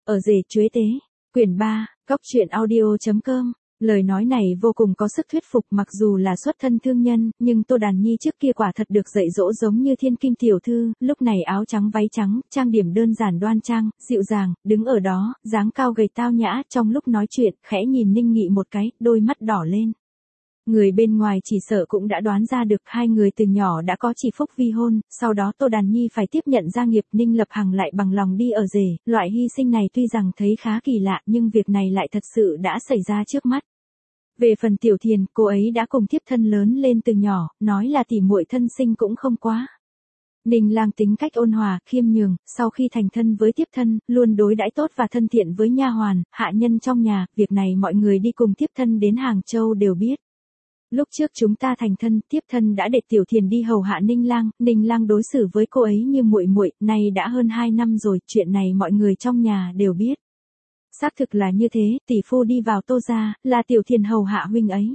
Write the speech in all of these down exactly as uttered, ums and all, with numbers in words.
Ở rể chuế tế, quyển ba, góc truyện audio.com. Lời nói này vô cùng có sức thuyết phục, mặc dù là xuất thân thương nhân, nhưng Tô Đàn Nhi trước kia quả thật được dạy dỗ giống như thiên kim tiểu thư, lúc này áo trắng váy trắng, trang điểm đơn giản đoan trang, dịu dàng, đứng ở đó, dáng cao gầy tao nhã, trong lúc nói chuyện, khẽ nhìn Ninh Nghị một cái, đôi mắt đỏ lên. Người bên ngoài chỉ sợ cũng đã đoán ra được hai người từ nhỏ đã có chỉ phúc vi hôn, sau đó Tô Đàn Nhi phải tiếp nhận gia nghiệp, Ninh Lập Hằng lại bằng lòng đi ở rể, loại hy sinh này tuy rằng thấy khá kỳ lạ nhưng việc này lại thật sự đã xảy ra trước mắt. Về phần Tiểu Thiền, cô ấy đã cùng thiếp thân lớn lên từ nhỏ, nói là tỉ muội thân sinh cũng không quá. Ninh Lang tính cách ôn hòa, khiêm nhường, sau khi thành thân với thiếp thân, luôn đối đãi tốt và thân thiện với nha hoàn, hạ nhân trong nhà, việc này mọi người đi cùng thiếp thân đến Hàng Châu đều biết. Lúc trước chúng ta thành thân, thiếp thân đã để Tiểu Thiền đi hầu hạ Ninh Lang, Ninh Lang đối xử với cô ấy như muội muội, nay đã hơn hai năm rồi, chuyện này mọi người trong nhà đều biết. Xác thực là như thế, tỷ phu đi vào Tô gia, là Tiểu Thiền hầu hạ huynh ấy.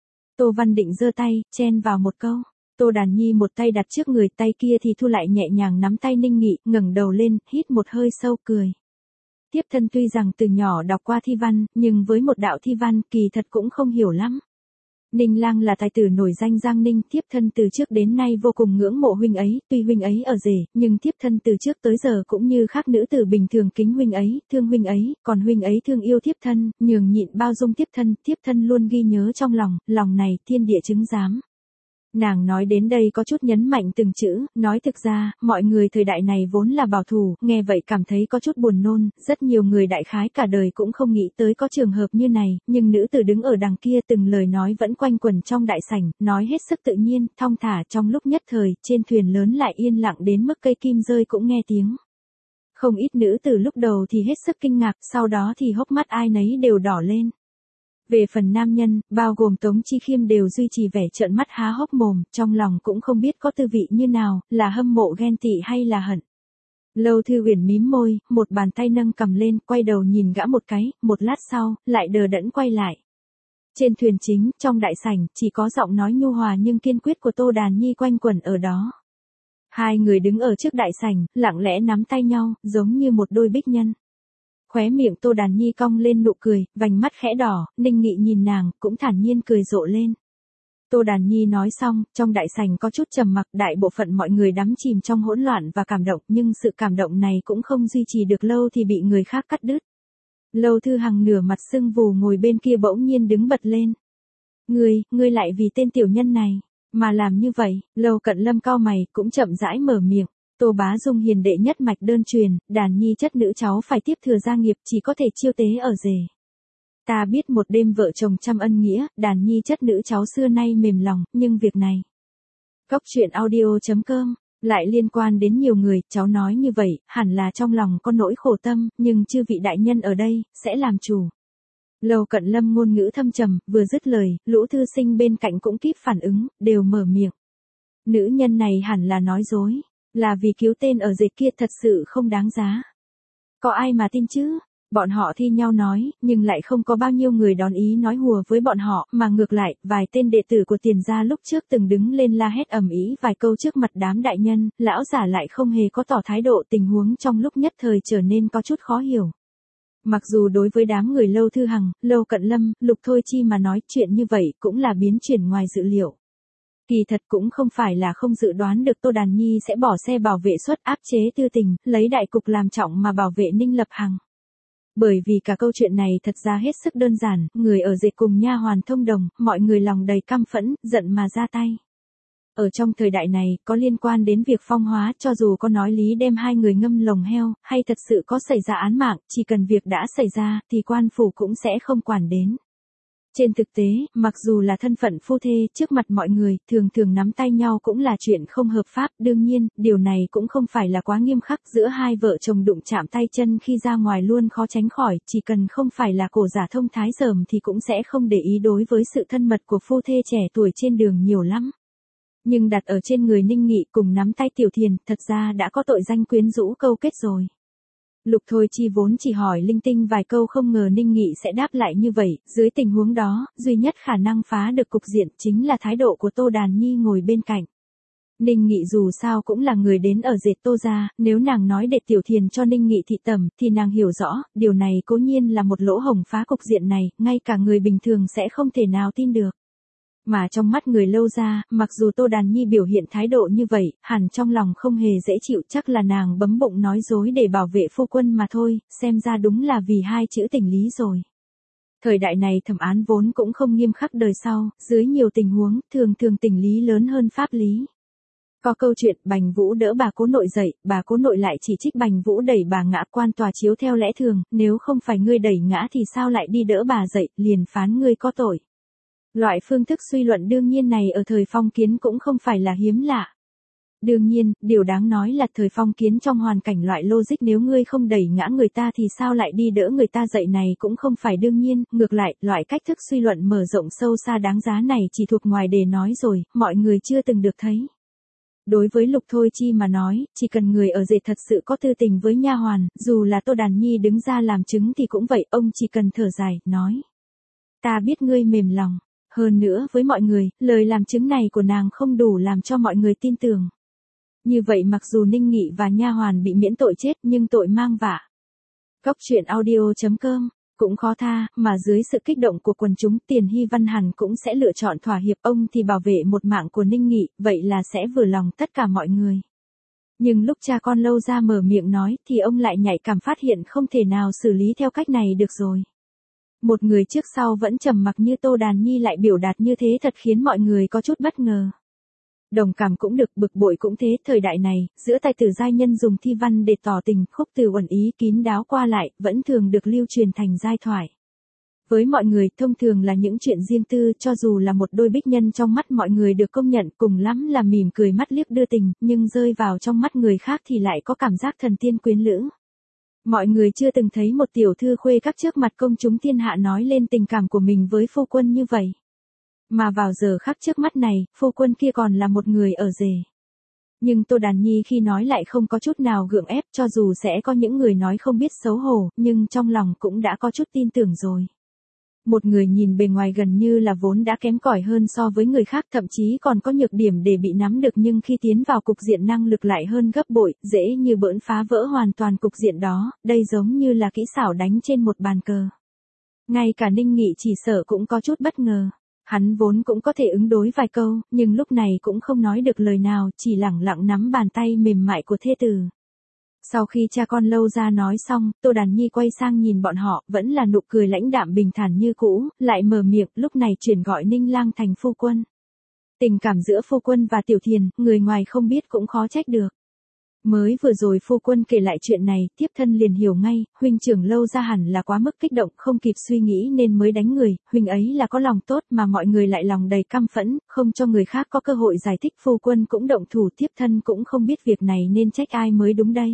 Tô Văn Định giơ tay, chen vào một câu. Tô Đàn Nhi một tay đặt trước người, tay kia thì thu lại nhẹ nhàng nắm tay Ninh Nghị, ngẩng đầu lên, hít một hơi sâu cười. Thiếp thân tuy rằng từ nhỏ đọc qua thi văn, nhưng với một đạo thi văn, kỳ thật cũng không hiểu lắm. Ninh Lang là tài tử nổi danh Giang Ninh, thiếp thân từ trước đến nay vô cùng ngưỡng mộ huynh ấy, tuy huynh ấy ở rể, nhưng thiếp thân từ trước tới giờ cũng như khác nữ tử bình thường kính huynh ấy, thương huynh ấy, còn huynh ấy thương yêu thiếp thân, nhường nhịn bao dung thiếp thân, thiếp thân luôn ghi nhớ trong lòng, lòng này thiên địa chứng giám. Nàng nói đến đây có chút nhấn mạnh từng chữ, nói thực ra, mọi người thời đại này vốn là bảo thủ, nghe vậy cảm thấy có chút buồn nôn, rất nhiều người đại khái cả đời cũng không nghĩ tới có trường hợp như này, nhưng nữ tử đứng ở đằng kia từng lời nói vẫn quanh quẩn trong đại sảnh, nói hết sức tự nhiên, thong thả, trong lúc nhất thời, trên thuyền lớn lại yên lặng đến mức cây kim rơi cũng nghe tiếng. Không ít nữ tử lúc đầu thì hết sức kinh ngạc, sau đó thì hốc mắt ai nấy đều đỏ lên. Về phần nam nhân, bao gồm Tống Chi Khiêm đều duy trì vẻ trợn mắt há hốc mồm, trong lòng cũng không biết có tư vị như nào, là hâm mộ ghen tị hay là hận. Lâu Thư Uyển mím môi, một bàn tay nâng cầm lên, quay đầu nhìn gã một cái, một lát sau, lại đờ đẫn quay lại. Trên thuyền chính, trong đại sảnh, chỉ có giọng nói nhu hòa nhưng kiên quyết của Tô Đàn Nhi quanh quẩn ở đó. Hai người đứng ở trước đại sảnh, lặng lẽ nắm tay nhau, giống như một đôi bích nhân. Khóe miệng Tô Đàn Nhi cong lên nụ cười, vành mắt khẽ đỏ, Ninh Nghị nhìn nàng, cũng thản nhiên cười rộ lên. Tô Đàn Nhi nói xong, trong đại sảnh có chút trầm mặc, đại bộ phận mọi người đắm chìm trong hỗn loạn và cảm động, nhưng sự cảm động này cũng không duy trì được lâu thì bị người khác cắt đứt. Lâu Thư Hằng nửa mặt sưng vù ngồi bên kia bỗng nhiên đứng bật lên. Ngươi, ngươi lại vì tên tiểu nhân này, mà làm như vậy, Lâu Cận Lâm cau mày, cũng chậm rãi mở miệng. Tô Bá Dung hiền đệ nhất mạch đơn truyền, Đàn Nhi chất nữ cháu phải tiếp thừa gia nghiệp, chỉ có thể chiêu tế ở rể. Ta biết một đêm vợ chồng trăm ân nghĩa, Đàn Nhi chất nữ cháu xưa nay mềm lòng, nhưng việc này. Góc truyện audio.com, lại liên quan đến nhiều người, cháu nói như vậy, hẳn là trong lòng có nỗi khổ tâm, nhưng chư vị đại nhân ở đây, sẽ làm chủ. Lâu Cận Lâm ngôn ngữ thâm trầm, vừa dứt lời, Lũ thư sinh bên cạnh cũng kíp phản ứng, đều mở miệng. Nữ nhân này hẳn là nói dối. Là vì cứu tên ở rể kia thật sự không đáng giá. Có ai mà tin chứ? Bọn họ thi nhau nói, nhưng lại không có bao nhiêu người đón ý nói hùa với bọn họ, mà ngược lại, vài tên đệ tử của Tiền gia lúc trước từng đứng lên la hét ầm ĩ vài câu trước mặt đám đại nhân, lão giả lại không hề có tỏ thái độ, tình huống trong lúc nhất thời trở nên có chút khó hiểu. Mặc dù đối với đám người Lâu Thư Hằng, Lâu Cận Lâm, Lục Thôi Chi mà nói chuyện như vậy cũng là biến chuyển ngoài dự liệu. Kỳ thật cũng không phải là không dự đoán được Tô Đàn Nhi sẽ bỏ xe bảo vệ xuất áp chế Tư Tình, lấy đại cục làm trọng mà bảo vệ Ninh Lập Hằng. Bởi vì cả câu chuyện này thật ra hết sức đơn giản, người ở rể cùng nha hoàn thông đồng, mọi người lòng đầy căm phẫn, giận mà ra tay. Ở trong thời đại này, có liên quan đến việc phong hóa, cho dù có nói lý đem hai người ngâm lồng heo, hay thật sự có xảy ra án mạng, chỉ cần việc đã xảy ra, thì quan phủ cũng sẽ không quản đến. Trên thực tế, mặc dù là thân phận phu thê, trước mặt mọi người, thường thường nắm tay nhau cũng là chuyện không hợp pháp, đương nhiên, điều này cũng không phải là quá nghiêm khắc, giữa hai vợ chồng đụng chạm tay chân khi ra ngoài luôn khó tránh khỏi, chỉ cần không phải là cổ giả thông thái dởm thì cũng sẽ không để ý đối với sự thân mật của phu thê trẻ tuổi trên đường nhiều lắm. Nhưng đặt ở trên người Ninh Nghị cùng nắm tay Tiểu Thiền, thật ra đã có tội danh quyến rũ câu kết rồi. Lục Thôi Chi vốn chỉ hỏi linh tinh vài câu, không ngờ Ninh Nghị sẽ đáp lại như vậy, dưới tình huống đó, duy nhất khả năng phá được cục diện chính là thái độ của Tô Đàn Nhi ngồi bên cạnh. Ninh Nghị dù sao cũng là người đến ở dệt Tô gia, nếu nàng nói để Tiểu Thiền cho Ninh Nghị thị tẩm, thì nàng hiểu rõ, điều này cố nhiên là một lỗ hổng phá cục diện này, ngay cả người bình thường sẽ không thể nào tin được. Mà trong mắt người Lâu gia, mặc dù Tô Đàn Nhi biểu hiện thái độ như vậy, hẳn trong lòng không hề dễ chịu, chắc là nàng bấm bụng nói dối để bảo vệ phu quân mà thôi, xem ra đúng là vì hai chữ tình lý rồi. Thời đại này thẩm án vốn cũng không nghiêm khắc đời sau, dưới nhiều tình huống, thường thường tình lý lớn hơn pháp lý. Có câu chuyện Bành Vũ đỡ bà cố nội dậy, bà cố nội lại chỉ trích Bành Vũ đẩy bà ngã, quan tòa chiếu theo lẽ thường, nếu không phải ngươi đẩy ngã thì sao lại đi đỡ bà dậy, liền phán ngươi có tội. Loại phương thức suy luận đương nhiên này ở thời phong kiến cũng không phải là hiếm lạ. Đương nhiên, điều đáng nói là thời phong kiến trong hoàn cảnh loại logic nếu ngươi không đẩy ngã người ta thì sao lại đi đỡ người ta dậy này cũng không phải đương nhiên, ngược lại, loại cách thức suy luận mở rộng sâu xa đáng giá này chỉ thuộc ngoài đề nói rồi, mọi người chưa từng được thấy. Đối với Lục Thôi Chi mà nói, chỉ cần người ở dệt thật sự có tư tình với nha hoàn, dù là Tô Đàn Nhi đứng ra làm chứng thì cũng vậy, ông chỉ cần thở dài, nói. Ta biết ngươi mềm lòng, hơn nữa với mọi người, lời làm chứng này của nàng không đủ làm cho mọi người tin tưởng. Như vậy mặc dù Ninh Nghị và nha hoàn bị miễn tội chết nhưng tội mang vạ. Cóc truyện audio chấm com cũng khó tha, mà dưới sự kích động của quần chúng Tiền Hy Văn hẳn cũng sẽ lựa chọn thỏa hiệp, ông thì bảo vệ một mạng của Ninh Nghị, vậy là sẽ vừa lòng tất cả mọi người. Nhưng lúc cha con Lâu gia mở miệng nói thì ông lại nhạy cảm phát hiện không thể nào xử lý theo cách này được rồi. Một người trước sau vẫn trầm mặc như Tô Đàn Nhi lại biểu đạt như thế thật khiến mọi người có chút bất ngờ. Đồng cảm cũng được, bực bội cũng thế, thời đại này, giữa tài tử giai nhân dùng thi văn để tỏ tình, khúc từ uẩn ý kín đáo qua lại, vẫn thường được lưu truyền thành giai thoại. Với mọi người, thông thường là những chuyện riêng tư, cho dù là một đôi bích nhân trong mắt mọi người được công nhận, cùng lắm là mỉm cười mắt liếc đưa tình, nhưng rơi vào trong mắt người khác thì lại có cảm giác thần tiên quyến lữ. Mọi người chưa từng thấy một tiểu thư khuê các trước mặt công chúng thiên hạ nói lên tình cảm của mình với phu quân như vậy. Mà vào giờ khắc trước mắt này, phu quân kia còn là một người ở rể. Nhưng Tô Đàn Nhi khi nói lại không có chút nào gượng ép, cho dù sẽ có những người nói không biết xấu hổ, nhưng trong lòng cũng đã có chút tin tưởng rồi. Một người nhìn bề ngoài gần như là vốn đã kém cỏi hơn so với người khác, thậm chí còn có nhược điểm để bị nắm được, nhưng khi tiến vào cục diện năng lực lại hơn gấp bội, dễ như bỡn phá vỡ hoàn toàn cục diện đó, đây giống như là kỹ xảo đánh trên một bàn cờ. Ngay cả Ninh Nghị chỉ sợ cũng có chút bất ngờ. Hắn vốn cũng có thể ứng đối vài câu, nhưng lúc này cũng không nói được lời nào, chỉ lẳng lặng nắm bàn tay mềm mại của thê tử. Sau khi cha con Lâu gia nói xong, Tô Đàn Nhi quay sang nhìn bọn họ, vẫn là nụ cười lãnh đạm bình thản như cũ, lại mở miệng, lúc này chuyển gọi Ninh Lang thành phu quân. Tình cảm giữa phu quân và Tiểu Thiền, người ngoài không biết cũng khó trách được. Mới vừa rồi phu quân kể lại chuyện này, tiếp thân liền hiểu ngay, huynh trưởng Lâu gia hẳn là quá mức kích động, không kịp suy nghĩ nên mới đánh người, huynh ấy là có lòng tốt mà mọi người lại lòng đầy căm phẫn, không cho người khác có cơ hội giải thích, phu quân cũng động thủ, tiếp thân cũng không biết việc này nên trách ai mới đúng đây.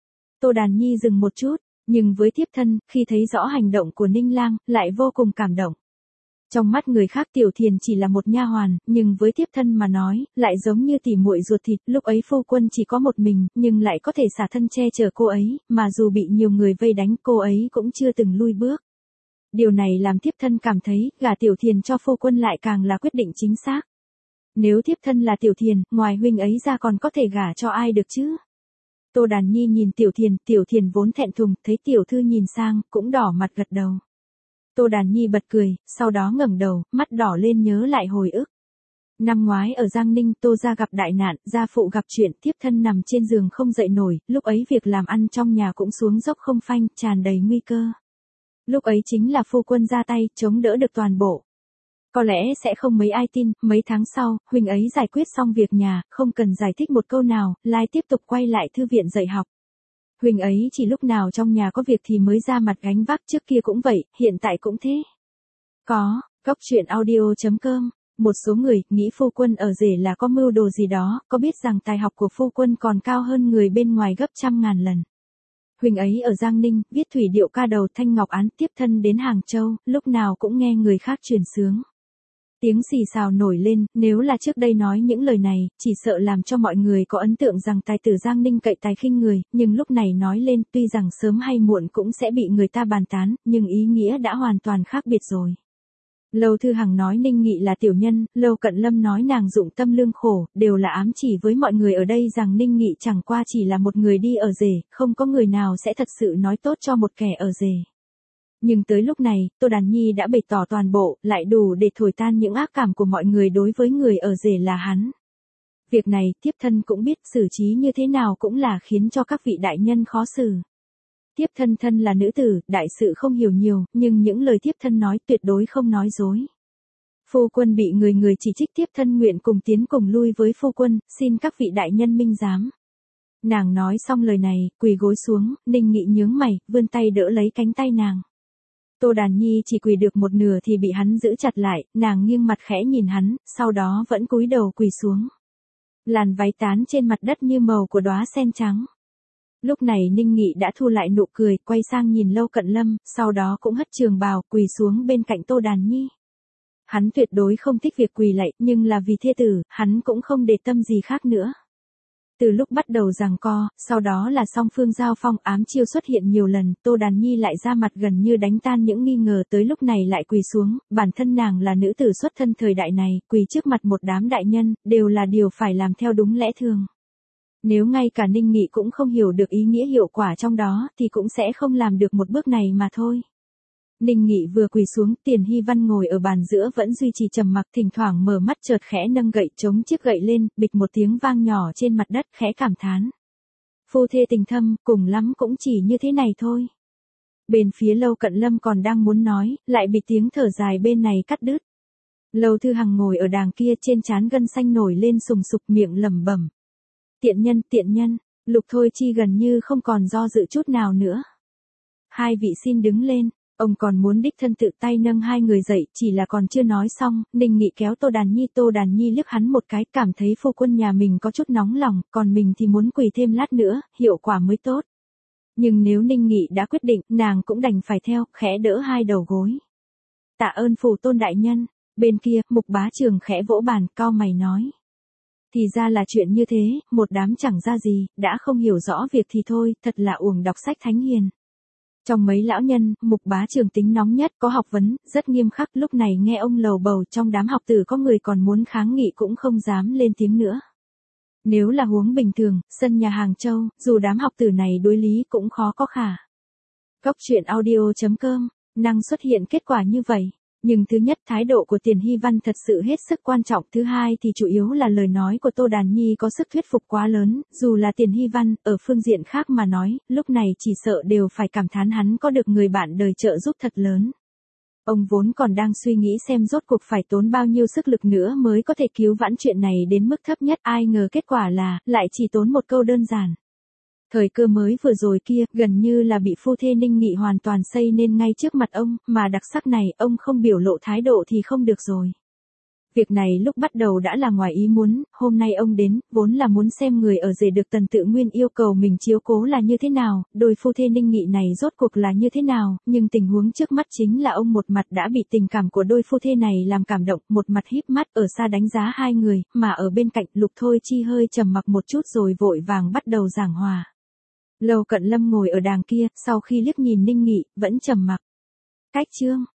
Tô Đàn Nhi dừng một chút, nhưng với tiếp thân, khi thấy rõ hành động của Ninh Lang, lại vô cùng cảm động. Trong mắt người khác Tiểu Thiền chỉ là một nha hoàn, nhưng với tiếp thân mà nói, lại giống như tỉ muội ruột thịt, lúc ấy phu quân chỉ có một mình, nhưng lại có thể xả thân che chở cô ấy, mà dù bị nhiều người vây đánh, cô ấy cũng chưa từng lui bước. Điều này làm tiếp thân cảm thấy, gả Tiểu Thiền cho phu quân lại càng là quyết định chính xác. Nếu tiếp thân là Tiểu Thiền, ngoài huynh ấy ra còn có thể gả cho ai được chứ? Tô Đàn Nhi nhìn Tiểu Thiền, Tiểu Thiền vốn thẹn thùng, thấy tiểu thư nhìn sang, cũng đỏ mặt gật đầu. Tô Đàn Nhi bật cười, sau đó ngẩng đầu, mắt đỏ lên nhớ lại hồi ức. Năm ngoái ở Giang Ninh, Tô gia gặp đại nạn, gia phụ gặp chuyện, tiếp thân nằm trên giường không dậy nổi, lúc ấy việc làm ăn trong nhà cũng xuống dốc không phanh, tràn đầy nguy cơ. Lúc ấy chính là phu quân ra tay, chống đỡ được toàn bộ. Có lẽ sẽ không mấy ai tin, mấy tháng sau, huynh ấy giải quyết xong việc nhà, không cần giải thích một câu nào, lại tiếp tục quay lại thư viện dạy học. Huynh ấy chỉ lúc nào trong nhà có việc thì mới ra mặt gánh vác, trước kia cũng vậy, hiện tại cũng thế. Có, cóc truyện audio chấm com, một số người nghĩ phu quân ở rể là có mưu đồ gì đó, có biết rằng tài học của phu quân còn cao hơn người bên ngoài gấp trăm ngàn lần. Huynh ấy ở Giang Ninh, viết thủy điệu ca đầu Thanh Ngọc Án, tiếp thân đến Hàng Châu, lúc nào cũng nghe người khác truyền sướng. Tiếng xì xào nổi lên, nếu là trước đây nói những lời này, chỉ sợ làm cho mọi người có ấn tượng rằng tài tử Giang Ninh cậy tài khinh người, nhưng lúc này nói lên, tuy rằng sớm hay muộn cũng sẽ bị người ta bàn tán, nhưng ý nghĩa đã hoàn toàn khác biệt rồi. Lâu Thư Hằng nói Ninh Nghị là tiểu nhân, Lâu Cận Lâm nói nàng dụng tâm lương khổ, đều là ám chỉ với mọi người ở đây rằng Ninh Nghị chẳng qua chỉ là một người đi ở rể, không có người nào sẽ thật sự nói tốt cho một kẻ ở rể. Nhưng tới lúc này, Tô Đàn Nhi đã bày tỏ toàn bộ, lại đủ để thổi tan những ác cảm của mọi người đối với người ở rể là hắn. Việc này, thiếp thân cũng biết xử trí như thế nào cũng là khiến cho các vị đại nhân khó xử. Thiếp thân thân là nữ tử, đại sự không hiểu nhiều, nhưng những lời thiếp thân nói tuyệt đối không nói dối. Phu quân bị người người chỉ trích, thiếp thân nguyện cùng tiến cùng lui với phu quân, xin các vị đại nhân minh giám. Nàng nói xong lời này, quỳ gối xuống, Ninh Nghị nhướng mày, vươn tay đỡ lấy cánh tay nàng. Tô Đàn Nhi chỉ quỳ được một nửa thì bị hắn giữ chặt lại, nàng nghiêng mặt khẽ nhìn hắn, sau đó vẫn cúi đầu quỳ xuống. Làn váy tán trên mặt đất như màu của đóa sen trắng. Lúc này Ninh Nghị đã thu lại nụ cười, quay sang nhìn Lâu Cận Lâm, sau đó cũng hất trường bào, quỳ xuống bên cạnh Tô Đàn Nhi. Hắn tuyệt đối không thích việc quỳ lạy, nhưng là vì thê tử, hắn cũng không để tâm gì khác nữa. Từ lúc bắt đầu giằng co, sau đó là song phương giao phong ám chiêu xuất hiện nhiều lần, Tô Đàn Nhi lại ra mặt gần như đánh tan những nghi ngờ, tới lúc này lại quỳ xuống, bản thân nàng là nữ tử xuất thân thời đại này, quỳ trước mặt một đám đại nhân, đều là điều phải làm theo đúng lẽ thường. Nếu ngay cả Ninh Nghị cũng không hiểu được ý nghĩa hiệu quả trong đó, thì cũng sẽ không làm được một bước này mà thôi. Ninh Nghị vừa quỳ xuống, Tiền Hy Văn ngồi ở bàn giữa vẫn duy trì trầm mặc, thỉnh thoảng mở mắt chợt khẽ nâng gậy chống chiếc gậy lên, bịch một tiếng vang nhỏ trên mặt đất, khẽ cảm thán. Phu thê tình thâm, cùng lắm cũng chỉ như thế này thôi. Bên phía Lâu Cận Lâm còn đang muốn nói, lại bị tiếng thở dài bên này cắt đứt. Lâu Thư Hằng ngồi ở đàng kia, trên trán gân xanh nổi lên sùng sục, miệng lẩm bẩm. Tiện nhân, tiện nhân, Lục Thôi Chi gần như không còn do dự chút nào nữa. Hai vị xin đứng lên. Ông còn muốn đích thân tự tay nâng hai người dậy, chỉ là còn chưa nói xong, Ninh Nghị kéo Tô Đàn Nhi, Tô Đàn Nhi liếc hắn một cái, cảm thấy phu quân nhà mình có chút nóng lòng, còn mình thì muốn quỳ thêm lát nữa, hiệu quả mới tốt. Nhưng nếu Ninh Nghị đã quyết định, nàng cũng đành phải theo, khẽ đỡ hai đầu gối. Tạ ơn phủ tôn đại nhân. Bên kia, Mục Bá Trường khẽ vỗ bàn, cau mày nói. Thì ra là chuyện như thế, một đám chẳng ra gì, đã không hiểu rõ việc thì thôi, thật là uổng đọc sách thánh hiền. Trong mấy lão nhân, Mục Bá Trường tính nóng nhất, có học vấn, rất nghiêm khắc, lúc này nghe ông lầu bầu trong đám học tử có người còn muốn kháng nghị cũng không dám lên tiếng nữa. Nếu là huống bình thường, sân nhà Hàng Châu, dù đám học tử này đối lý cũng khó có khả. Góc truyện audio chấm com, năng xuất hiện kết quả như vậy. Nhưng thứ nhất, thái độ của Tiền Hy Văn thật sự hết sức quan trọng, thứ hai thì chủ yếu là lời nói của Tô Đàn Nhi có sức thuyết phục quá lớn, dù là Tiền Hy Văn, ở phương diện khác mà nói, lúc này chỉ sợ đều phải cảm thán hắn có được người bạn đời trợ giúp thật lớn. Ông vốn còn đang suy nghĩ xem rốt cuộc phải tốn bao nhiêu sức lực nữa mới có thể cứu vãn chuyện này đến mức thấp nhất, ai ngờ kết quả là, lại chỉ tốn một câu đơn giản. Thời cơ mới vừa rồi kia, gần như là bị phu thê Ninh Nghị hoàn toàn xây nên ngay trước mặt ông, mà đặc sắc này, ông không biểu lộ thái độ thì không được rồi. Việc này lúc bắt đầu đã là ngoài ý muốn, hôm nay ông đến, vốn là muốn xem người ở rể được Tần Tự Nguyên yêu cầu mình chiếu cố là như thế nào, đôi phu thê Ninh Nghị này rốt cuộc là như thế nào, nhưng tình huống trước mắt chính là ông một mặt đã bị tình cảm của đôi phu thê này làm cảm động, một mặt híp mắt ở xa đánh giá hai người, mà ở bên cạnh Lục Thôi Chi hơi trầm mặc một chút rồi vội vàng bắt đầu giảng hòa. Lâu Cận Lâm ngồi ở đàng kia, sau khi liếc nhìn Ninh Nghị, vẫn trầm mặc. Cách chương